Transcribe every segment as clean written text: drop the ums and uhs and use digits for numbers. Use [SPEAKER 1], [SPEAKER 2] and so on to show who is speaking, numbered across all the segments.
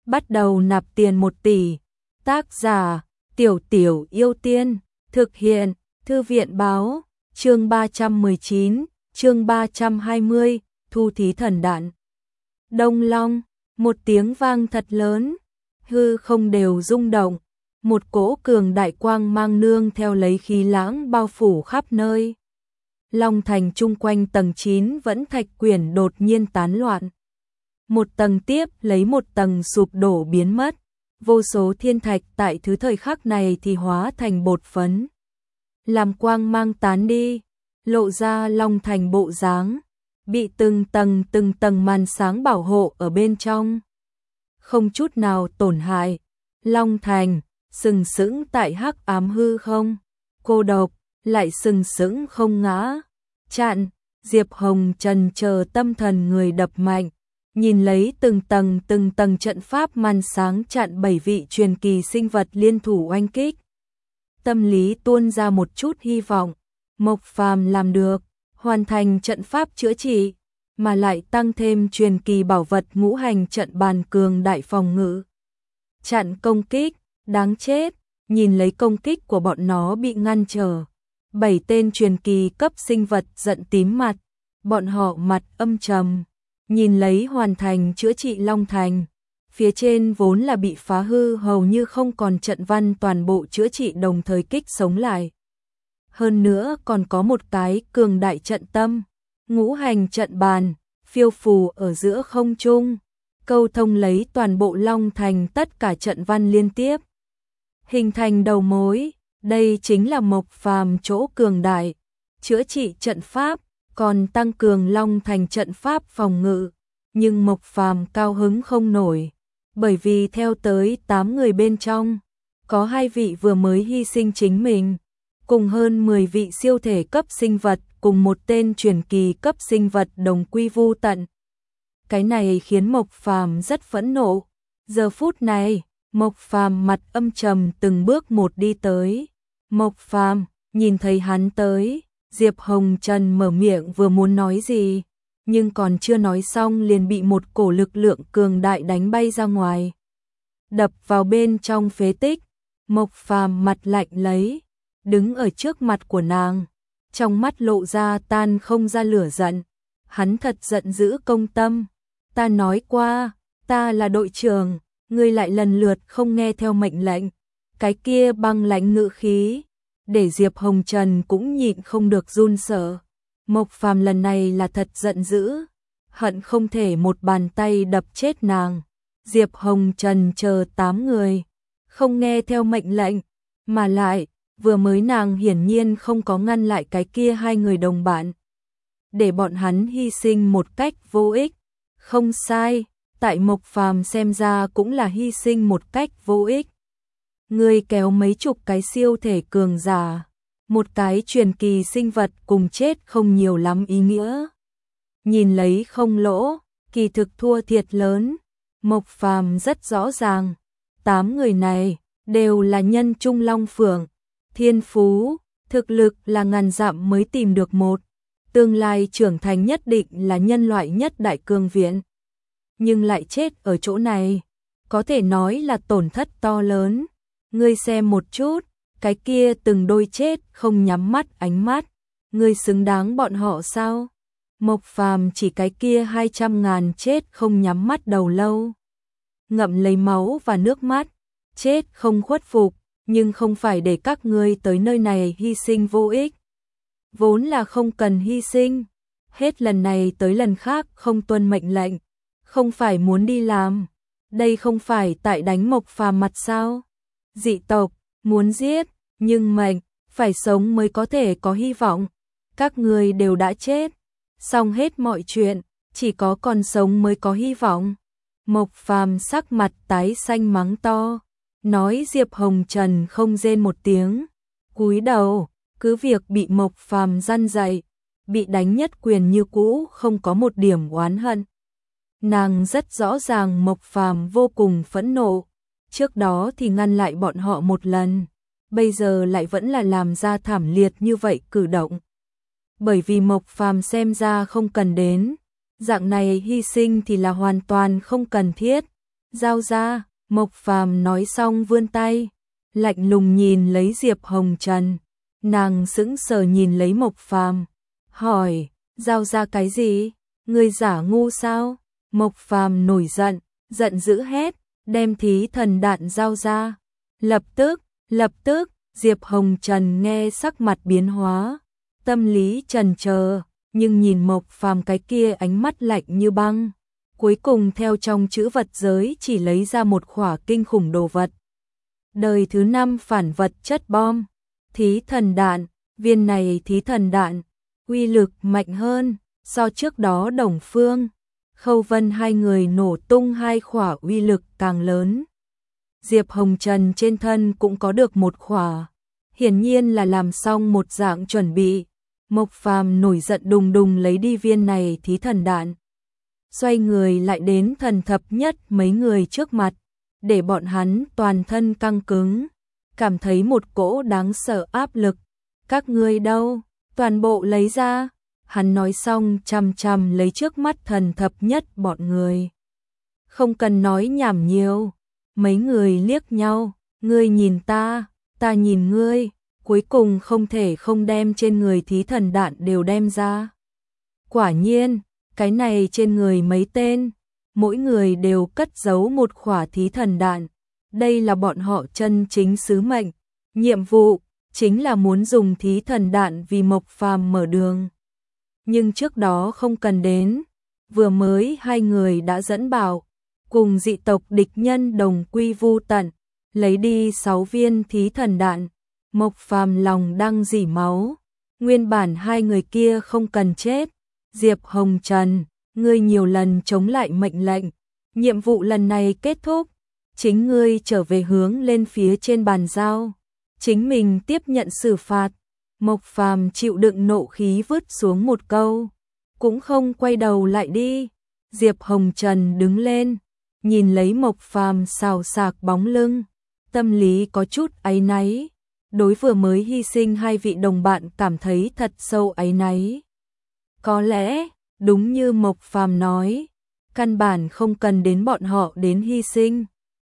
[SPEAKER 1] bắt đầu nạp tiền 1 tỷ. Tác giả, Tiểu Tiểu Yêu Tiên, thực hiện, Thư viện báo, chương 319, chương 320, thu thí thần đạn. Đông Long, một tiếng vang thật lớn, hư không đều rung động, một cỗ cường đại quang mang nương theo lấy khí lãng bao phủ khắp nơi. Long thành chung quanh tầng 9 vẫn thạch quyển đột nhiên tán loạn. Một tầng tiếp lấy một tầng sụp đổ biến mất, vô số thiên thạch tại thứ thời khắc này thì hóa thành bột phấn. Làm quang mang tán đi, lộ ra Long thành bộ dáng, bị từng tầng màn sáng bảo hộ ở bên trong. Không chút nào tổn hại, Long thành sừng sững tại hắc ám hư không, cô độc lại sừng sững không ngã. Chặn, Diệp Hồng Trần chờ tâm thần người đập mạnh, nhìn lấy từng tầng trận pháp màn sáng chặn 7 vị truyền kỳ sinh vật liên thủ oanh kích. Tâm lý tuôn ra một chút hy vọng, Mộc Phàm làm được, hoàn thành trận pháp chữa trị, mà lại tăng thêm truyền kỳ bảo vật ngũ hành trận bàn cường đại phòng ngự. Chặn công kích, đáng chết, nhìn lấy công kích của bọn nó bị ngăn trở. 7 tên truyền kỳ cấp sinh vật giận tím mặt, bọn họ mặt âm trầm, nhìn lấy hoàn thành chữa trị Long thành. Phía trên vốn là bị phá hư hầu như không còn trận văn toàn bộ chữa trị đồng thời kích sống lại. Hơn nữa còn có một cái cường đại trận tâm, ngũ hành trận bàn, phiêu phù ở giữa không trung, câu thông lấy toàn bộ Long thành tất cả trận văn liên tiếp. Hình thành đầu mối, đây chính là Mộc Phàm chỗ cường đại, chữa trị trận pháp, còn tăng cường Long thành trận pháp phòng ngự, nhưng Mộc Phàm cao hứng không nổi, bởi vì theo tới 8 người bên trong, có 2 vị vừa mới hy sinh chính mình, cùng hơn 10 vị siêu thể cấp sinh vật cùng một tên truyền kỳ cấp sinh vật đồng quy vu tận. Cái này khiến Mộc Phàm rất phẫn nộ. Giờ phút này, Mộc Phàm mặt âm trầm từng bước một đi tới. Mộc Phàm, nhìn thấy hắn tới, Diệp Hồng Trần mở miệng vừa muốn nói gì, nhưng còn chưa nói xong liền bị một cổ lực lượng cường đại đánh bay ra ngoài, đập vào bên trong phế tích. Mộc Phàm mặt lạnh lấy, đứng ở trước mặt của nàng, trong mắt lộ ra tan không ra lửa giận. Hắn thật giận dữ công tâm, ta nói qua, ta là đội trưởng, ngươi lại lần lượt không nghe theo mệnh lệnh. Cái kia băng lãnh ngữ khí, để Diệp Hồng Trần cũng nhịn không được run sợ. Mộc Phàm lần này là thật giận dữ, hận không thể một bàn tay đập chết nàng. Diệp Hồng Trần chờ 8 người, không nghe theo mệnh lệnh, mà lại, vừa mới nàng hiển nhiên không có ngăn lại cái kia 2 người đồng bạn, để bọn hắn hy sinh một cách vô ích. Không sai, tại Mộc Phàm xem ra cũng là hy sinh một cách vô ích. Người kéo mấy chục cái siêu thể cường giả, một cái truyền kỳ sinh vật cùng chết không nhiều lắm ý nghĩa. Nhìn lấy không lỗ, kỳ thực thua thiệt lớn. Mộc Phàm rất rõ ràng, 8 người này đều là nhân trung long phượng, thiên phú, thực lực là ngàn dặm mới tìm được một, tương lai trưởng thành nhất định là nhân loại nhất đại cương viện. Nhưng lại chết ở chỗ này, có thể nói là tổn thất to lớn. Ngươi xem một chút, cái kia từng đôi chết không nhắm mắt ánh mắt, ngươi xứng đáng bọn họ sao? Mộc Phàm chỉ cái kia 200.000 chết không nhắm mắt đầu lâu, ngậm lấy máu và nước mắt, chết không khuất phục, nhưng không phải để các ngươi tới nơi này hy sinh vô ích. Vốn là không cần hy sinh, hết lần này tới lần khác không tuân mệnh lệnh, không phải muốn đi làm, đây không phải tại đánh Mộc Phàm mặt sao? Dị tộc, muốn giết, nhưng mệnh, phải sống mới có thể có hy vọng. Các ngươi đều đã chết, xong hết mọi chuyện, chỉ có còn sống mới có hy vọng. Mộc Phàm sắc mặt tái xanh mắng to, nói Diệp Hồng Trần không rên một tiếng, cúi đầu, cứ việc bị Mộc Phàm răn dạy, bị đánh nhất quyền như cũ không có một điểm oán hận. Nàng rất rõ ràng Mộc Phàm vô cùng phẫn nộ, trước đó thì ngăn lại bọn họ một lần, bây giờ lại vẫn là làm ra thảm liệt như vậy cử động. Bởi vì Mộc Phàm xem ra không cần đến, dạng này hy sinh thì là hoàn toàn không cần thiết, giao ra, Mộc Phàm nói xong vươn tay, lạnh lùng nhìn lấy Diệp Hồng Trần. Nàng sững sờ nhìn lấy Mộc Phàm, hỏi, giao ra cái gì? Ngươi giả ngu sao? Mộc Phàm nổi giận, giận dữ hét, đem thí thần đạn giao ra. Lập tức, Diệp Hồng Trần nghe sắc mặt biến hóa, tâm lý chần chờ, nhưng nhìn Mộc Phàm cái kia ánh mắt lạnh như băng, cuối cùng theo trong chữ vật giới chỉ lấy ra một khỏa kinh khủng đồ vật. Đời thứ 5 phản vật chất bom, thí thần đạn, viên này thí thần đạn, uy lực mạnh hơn, so trước đó Đồng Phương, Khâu Vân hai người nổ tung 2 khỏa uy lực càng lớn. Diệp Hồng Trần trên thân cũng có được 1 khỏa, hiển nhiên là làm xong một dạng chuẩn bị. Mộc Phàm nổi giận đùng đùng lấy đi viên này thí thần đạn, xoay người lại đến Thần Thập Nhất mấy người trước mặt, để bọn hắn toàn thân căng cứng, cảm thấy một cỗ đáng sợ áp lực. Các ngươi đâu? Toàn bộ lấy ra. Hắn nói xong chằm chằm lấy trước mắt Thần Thập Nhất bọn người. Không cần nói nhảm nhiều. Mấy người liếc nhau, ngươi nhìn ta nhìn ngươi, cuối cùng không thể không đem trên người thí thần đạn đều đem ra. Quả nhiên, cái này trên người mấy tên, mỗi người đều cất giấu một khỏa thí thần đạn. Đây là bọn họ chân chính sứ mệnh, nhiệm vụ chính là muốn dùng thí thần đạn vì Mộc Phàm mở đường. Nhưng trước đó không cần đến, vừa mới hai người đã dẫn bảo, cùng dị tộc địch nhân đồng quy vu tận, lấy đi 6 viên thí thần đạn. Mộc Phàm lòng đang rỉ máu, nguyên bản hai người kia không cần chết. Diệp Hồng Trần, ngươi nhiều lần chống lại mệnh lệnh, nhiệm vụ lần này kết thúc, chính ngươi trở về hướng lên phía trên bàn giao, chính mình tiếp nhận xử phạt. Mộc Phàm chịu đựng nộ khí vứt xuống một câu, cũng không quay đầu lại đi. Diệp Hồng Trần đứng lên, nhìn lấy Mộc Phàm xào xạc bóng lưng, tâm lý có chút áy náy. Đối vừa mới hy sinh hai vị đồng bạn cảm thấy thật sâu áy náy. Có lẽ, đúng như Mộc Phàm nói, căn bản không cần đến bọn họ đến hy sinh.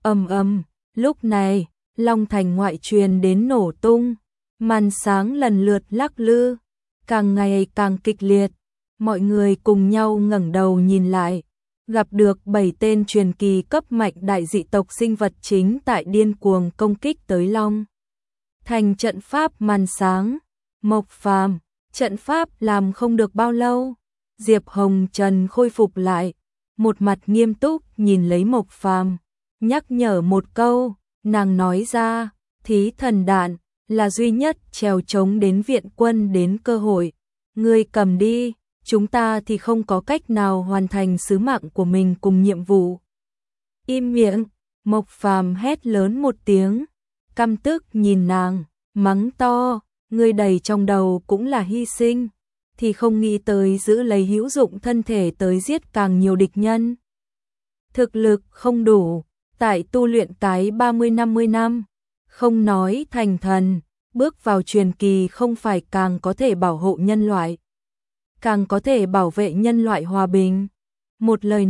[SPEAKER 1] Lúc này, Long Thành ngoại truyền đến nổ tung, màn sáng lần lượt lắc lư, càng ngày càng kịch liệt. Mọi người cùng nhau ngẩng đầu nhìn lại, gặp được 7 tên truyền kỳ cấp mạnh đại dị tộc sinh vật chính tại điên cuồng công kích tới Long Thành trận pháp màn sáng. Mộc Phàm, trận pháp làm không được bao lâu. Diệp Hồng Trần khôi phục lại, một mặt nghiêm túc nhìn lấy Mộc Phàm, nhắc nhở một câu, nàng nói ra, thí thần đạn là duy nhất trèo chống đến viện quân đến cơ hội. Ngươi cầm đi, chúng ta thì không có cách nào hoàn thành sứ mạng của mình cùng nhiệm vụ. Im miệng, Mộc Phàm hét lớn một tiếng, căm tức nhìn nàng, mắng to, ngươi đầy trong đầu cũng là hy sinh, thì không nghĩ tới giữ lấy hữu dụng thân thể tới giết càng nhiều địch nhân. Thực lực không đủ, tại tu luyện cái 30-50 năm, không nói thành thần, bước vào truyền kỳ không phải càng có thể bảo hộ nhân loại, càng có thể bảo vệ nhân loại hòa bình. Một lời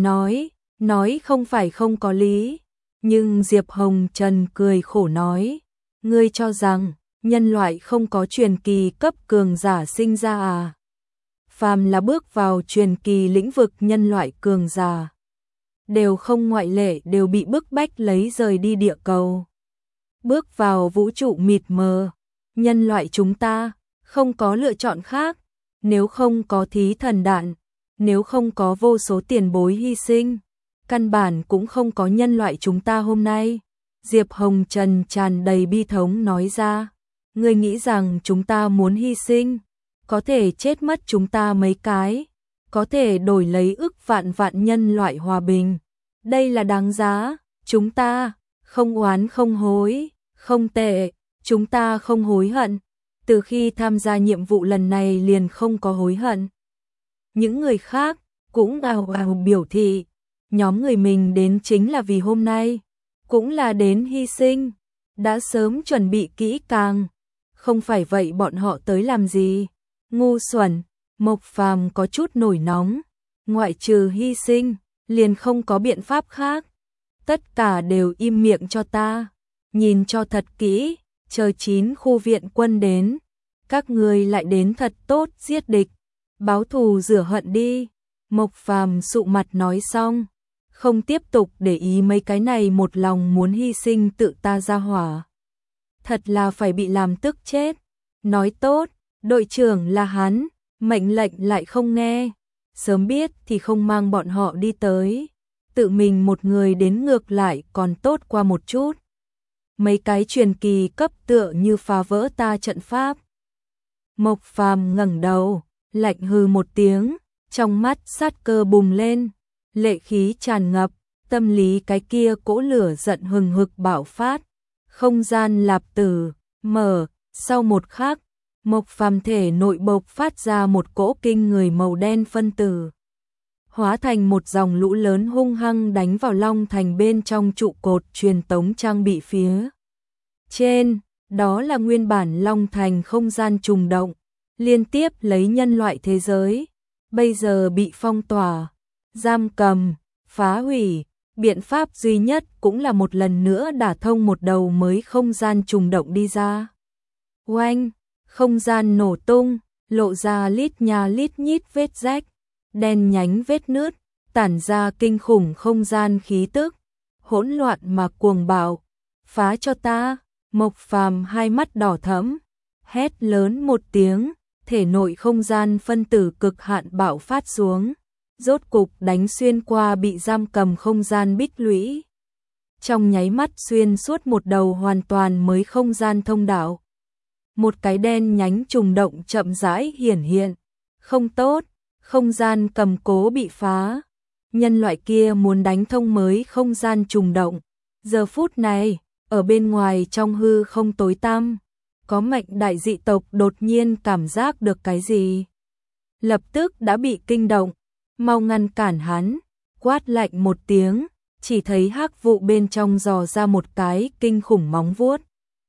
[SPEAKER 1] nói không phải không có lý, nhưng Diệp Hồng Trần cười khổ nói, ngươi cho rằng nhân loại không có truyền kỳ cấp cường giả sinh ra à? Phàm là bước vào truyền kỳ lĩnh vực nhân loại cường giả, đều không ngoại lệ đều bị bức bách lấy rời đi địa cầu. Bước vào vũ trụ mịt mờ, nhân loại chúng ta không có lựa chọn khác, nếu không có thí thần đạn, nếu không có vô số tiền bối hy sinh, căn bản cũng không có nhân loại chúng ta hôm nay. Diệp Hồng Trần tràn đầy bi thống nói ra, ngươi nghĩ rằng chúng ta muốn hy sinh, có thể chết mất chúng ta mấy cái, có thể đổi lấy ức vạn vạn nhân loại hòa bình. Đây là đáng giá, chúng ta không oán không hối, không tệ, chúng ta không hối hận. Từ khi tham gia nhiệm vụ lần này liền không có hối hận. Những người khác cũng ào ào biểu thị, nhóm người mình đến chính là vì hôm nay, cũng là đến hy sinh, đã sớm chuẩn bị kỹ càng, không phải vậy bọn họ tới làm gì? Ngu xuẩn. Mộc Phàm có chút nổi nóng, ngoại trừ hy sinh, liền không có biện pháp khác. Tất cả đều im miệng cho ta, nhìn cho thật kỹ, chờ 9 khu viện quân đến, các ngươi lại đến thật tốt giết địch, báo thù rửa hận đi. Mộc Phàm sụ mặt nói xong, không tiếp tục để ý mấy cái này một lòng muốn hy sinh tự ta ra hỏa. Thật là phải bị làm tức chết. Nói tốt, đội trưởng là hắn, mệnh lệnh lại không nghe. Sớm biết thì không mang bọn họ đi tới. Tự mình một người đến ngược lại còn tốt qua một chút. Mấy cái truyền kỳ cấp tựa như phá vỡ ta trận pháp. Mộc Phàm ngẩng đầu, lạnh hừ một tiếng, trong mắt sát cơ bùng lên, lệ khí tràn ngập, tâm lý cái kia cỗ lửa giận hừng hực bạo phát. Không gian lạp tử mở, sau một khắc, Mộc Phàm thể nội bộc phát ra một cỗ kinh người màu đen phân tử, hóa thành một dòng lũ lớn hung hăng đánh vào Long Thành bên trong trụ cột truyền tống trang bị phía trên. Đó là nguyên bản Long Thành không gian trùng động, liên tiếp lấy nhân loại thế giới, bây giờ bị phong tỏa, giam cầm, phá hủy. Biện pháp duy nhất cũng là một lần nữa đả thông một đầu mới không gian trùng động đi ra. Oanh, không gian nổ tung, lộ ra lít nha lít nhít vết rách, đen nhánh vết nứt, tản ra kinh khủng không gian khí tức, hỗn loạn mà cuồng bạo. Phá cho ta. Mộc Phàm hai mắt đỏ thẫm, hét lớn một tiếng, thể nội không gian phân tử cực hạn bạo phát xuống, rốt cục đánh xuyên qua bị giam cầm không gian bích lũy. Trong nháy mắt xuyên suốt một đầu hoàn toàn mới không gian thông đạo. Một cái đen nhánh trùng động chậm rãi hiển hiện. Không tốt, không gian cầm cố bị phá. Nhân loại kia muốn đánh thông mới không gian trùng động. Giờ phút này, ở bên ngoài trong hư không tối tăm, có mệnh đại dị tộc đột nhiên cảm giác được cái gì. Lập tức đã bị kinh động, mau ngăn cản hắn, quát lạnh một tiếng, chỉ thấy hắc vụ bên trong dò ra một cái kinh khủng móng vuốt.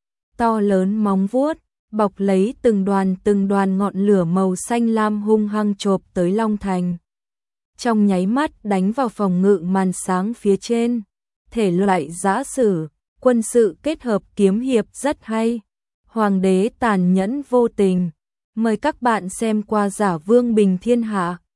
[SPEAKER 1] To lớn móng vuốt, bọc lấy từng đoàn ngọn lửa màu xanh lam hung hăng chộp tới Long Thành. Trong nháy mắt đánh vào phòng ngự màn sáng phía trên, thể loại giã sử, quân sự kết hợp kiếm hiệp rất hay. Hoàng đế tàn nhẫn vô tình. Mời các bạn xem qua Giả Vương Bình Thiên Hạ.